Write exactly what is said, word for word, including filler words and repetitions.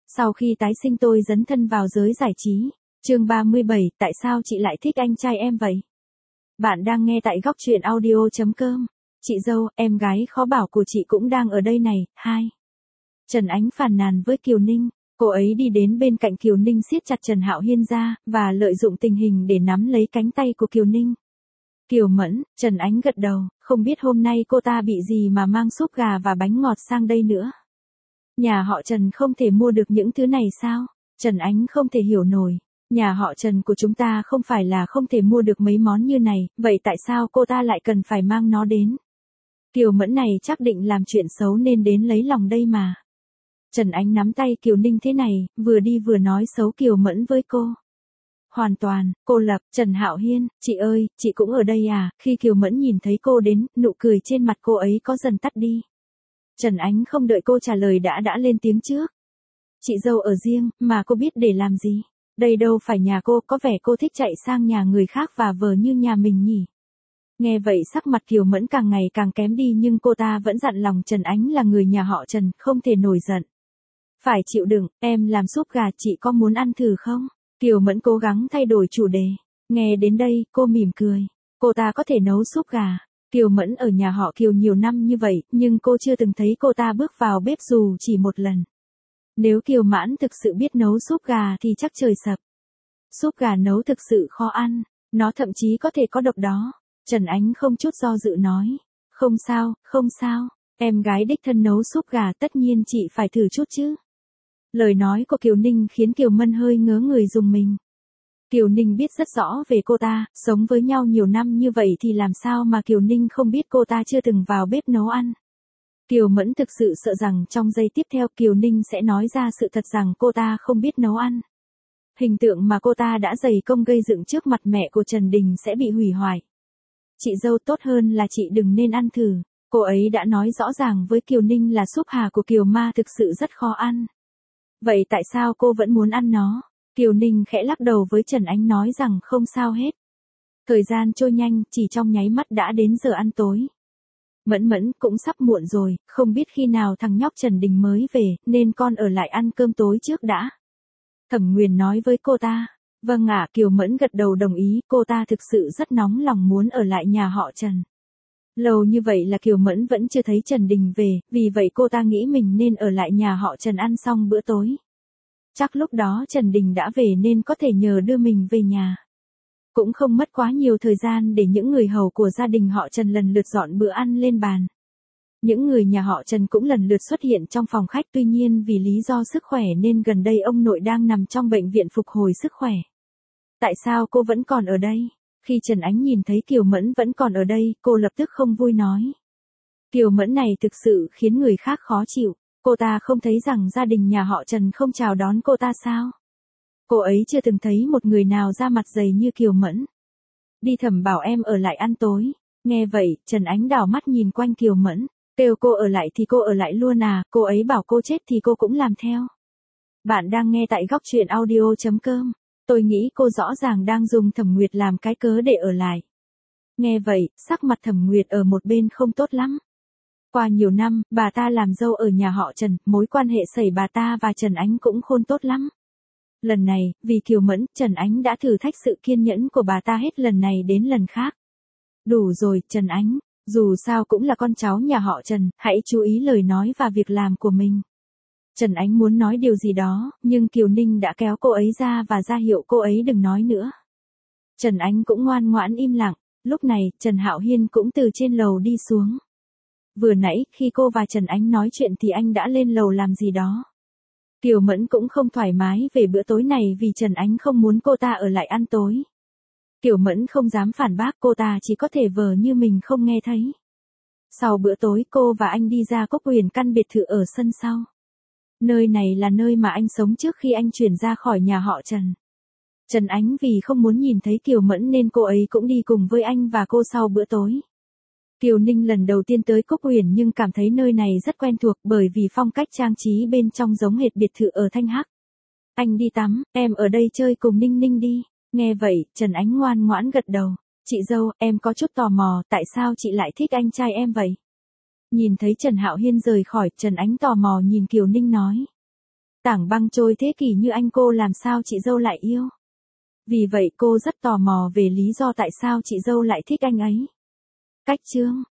Sau khi tái sinh tôi dấn thân vào giới giải trí. Chương ba mươi bảy, tại sao chị lại thích anh trai em vậy? Bạn đang nghe tại góc truyện audio chấm com. Chị dâu, em gái khó bảo của chị cũng đang ở đây này. Hai. Trần Ánh phàn nàn với Kiều Ninh. Cô ấy đi đến bên cạnh Kiều Ninh siết chặt Trần Hạo Hiên ra, và lợi dụng tình hình để nắm lấy cánh tay của Kiều Ninh. Kiều Mẫn, Trần Ánh gật đầu, không biết hôm nay cô ta bị gì mà mang súp gà và bánh ngọt sang đây nữa. Nhà họ Trần không thể mua được những thứ này sao? Trần Ánh không thể hiểu nổi. Nhà họ Trần của chúng ta không phải là không thể mua được mấy món như này, vậy tại sao cô ta lại cần phải mang nó đến? Kiều Mẫn này chắc định làm chuyện xấu nên đến lấy lòng đây mà. Trần Ánh nắm tay Kiều Ninh thế này, vừa đi vừa nói xấu Kiều Mẫn với cô. Hoàn toàn, cô Lập, Trần Hạo Hiên, chị ơi, chị cũng ở đây à? Khi Kiều Mẫn nhìn thấy cô đến, nụ cười trên mặt cô ấy có dần tắt đi. Trần Ánh không đợi cô trả lời đã đã lên tiếng trước. Chị dâu ở riêng, mà cô biết để làm gì? Đây đâu phải nhà cô, có vẻ cô thích chạy sang nhà người khác và vờ như nhà mình nhỉ? Nghe vậy sắc mặt Kiều Mẫn càng ngày càng kém đi, nhưng cô ta vẫn dặn lòng Trần Ánh là người nhà họ Trần, không thể nổi giận. Phải chịu đựng, em làm súp gà chị có muốn ăn thử không? Kiều Mẫn cố gắng thay đổi chủ đề. Nghe đến đây, cô mỉm cười. Cô ta có thể nấu súp gà. Kiều Mẫn ở nhà họ Kiều nhiều năm như vậy, nhưng cô chưa từng thấy cô ta bước vào bếp dù chỉ một lần. Nếu Kiều Mãn thực sự biết nấu súp gà thì chắc trời sập. Súp gà nấu thực sự khó ăn, nó thậm chí có thể có độc đó. Trần Ánh không chút do dự nói. Không sao, không sao, em gái đích thân nấu súp gà tất nhiên chị phải thử chút chứ. Lời nói của Kiều Ninh khiến Kiều Mân hơi ngớ người rùng mình. Kiều Ninh biết rất rõ về cô ta, sống với nhau nhiều năm như vậy thì làm sao mà Kiều Ninh không biết cô ta chưa từng vào bếp nấu ăn. Kiều Mẫn thực sự sợ rằng trong giây tiếp theo Kiều Ninh sẽ nói ra sự thật rằng cô ta không biết nấu ăn. Hình tượng mà cô ta đã dày công gây dựng trước mặt mẹ của Trần Đình sẽ bị hủy hoại. Chị dâu, tốt hơn là chị đừng nên ăn thử. Cô ấy đã nói rõ ràng với Kiều Ninh là súp hà của Kiều Ma thực sự rất khó ăn. Vậy tại sao cô vẫn muốn ăn nó? Kiều Ninh khẽ lắc đầu với Trần Ánh nói rằng không sao hết. Thời gian trôi nhanh, chỉ trong nháy mắt đã đến giờ ăn tối. Mẫn Mẫn, cũng sắp muộn rồi, không biết khi nào thằng nhóc Trần Đình mới về, nên con ở lại ăn cơm tối trước đã. Thẩm Nguyền nói với cô ta. Vâng ạ, Kiều Mẫn gật đầu đồng ý, cô ta thực sự rất nóng lòng muốn ở lại nhà họ Trần. Lâu như vậy là Kiều Mẫn vẫn chưa thấy Trần Đình về, vì vậy cô ta nghĩ mình nên ở lại nhà họ Trần ăn xong bữa tối. Chắc lúc đó Trần Đình đã về nên có thể nhờ đưa mình về nhà. Cũng không mất quá nhiều thời gian để những người hầu của gia đình họ Trần lần lượt dọn bữa ăn lên bàn. Những người nhà họ Trần cũng lần lượt xuất hiện trong phòng khách, tuy nhiên vì lý do sức khỏe nên gần đây ông nội đang nằm trong bệnh viện phục hồi sức khỏe. Tại sao cô vẫn còn ở đây? Khi Trần Ánh nhìn thấy Kiều Mẫn vẫn còn ở đây, cô lập tức không vui nói. Kiều Mẫn này thực sự khiến người khác khó chịu. Cô ta không thấy rằng gia đình nhà họ Trần không chào đón cô ta sao? Cô ấy chưa từng thấy một người nào da mặt dày như Kiều Mẫn. Đi Thẩm bảo em ở lại ăn tối. Nghe vậy, Trần Ánh đảo mắt nhìn quanh Kiều Mẫn. Kêu cô ở lại thì cô ở lại luôn à, cô ấy bảo cô chết thì cô cũng làm theo. Bạn đang nghe tại góc truyện audio chấm com. Tôi nghĩ cô rõ ràng đang dùng Thẩm Nguyệt làm cái cớ để ở lại. Nghe vậy, sắc mặt Thẩm Nguyệt ở một bên không tốt lắm. Qua nhiều năm, bà ta làm dâu ở nhà họ Trần, mối quan hệ xảy bà ta và Trần Ánh cũng khôn tốt lắm. Lần này, vì Kiều Mẫn, Trần Ánh đã thử thách sự kiên nhẫn của bà ta hết lần này đến lần khác. Đủ rồi, Trần Ánh, dù sao cũng là con cháu nhà họ Trần, hãy chú ý lời nói và việc làm của mình. Trần Ánh muốn nói điều gì đó, nhưng Kiều Ninh đã kéo cô ấy ra và ra hiệu cô ấy đừng nói nữa. Trần Ánh cũng ngoan ngoãn im lặng. Lúc này, Trần Hạo Hiên cũng từ trên lầu đi xuống. Vừa nãy, khi cô và Trần Ánh nói chuyện thì anh đã lên lầu làm gì đó. Kiều Mẫn cũng không thoải mái về bữa tối này vì Trần Ánh không muốn cô ta ở lại ăn tối. Kiều Mẫn không dám phản bác, cô ta chỉ có thể vờ như mình không nghe thấy. Sau bữa tối, cô và anh đi ra Cốc Huyền căn biệt thự ở sân sau. Nơi này là nơi mà anh sống trước khi anh chuyển ra khỏi nhà họ Trần. Trần Ánh vì không muốn nhìn thấy Kiều Mẫn nên cô ấy cũng đi cùng với anh và cô sau bữa tối. Kiều Ninh lần đầu tiên tới Cốc Huyền nhưng cảm thấy nơi này rất quen thuộc bởi vì phong cách trang trí bên trong giống hệt biệt thự ở Thanh Hắc. Anh đi tắm, em ở đây chơi cùng Ninh Ninh đi. Nghe vậy, Trần Ánh ngoan ngoãn gật đầu. Chị dâu, em có chút tò mò, tại sao chị lại thích anh trai em vậy? Nhìn thấy Trần Hạo Hiên rời khỏi, Trần Ánh tò mò nhìn Kiều Ninh nói. Tảng băng trôi thế kỷ như anh cô làm sao chị dâu lại yêu. Vì vậy cô rất tò mò về lý do tại sao chị dâu lại thích anh ấy. Cách chương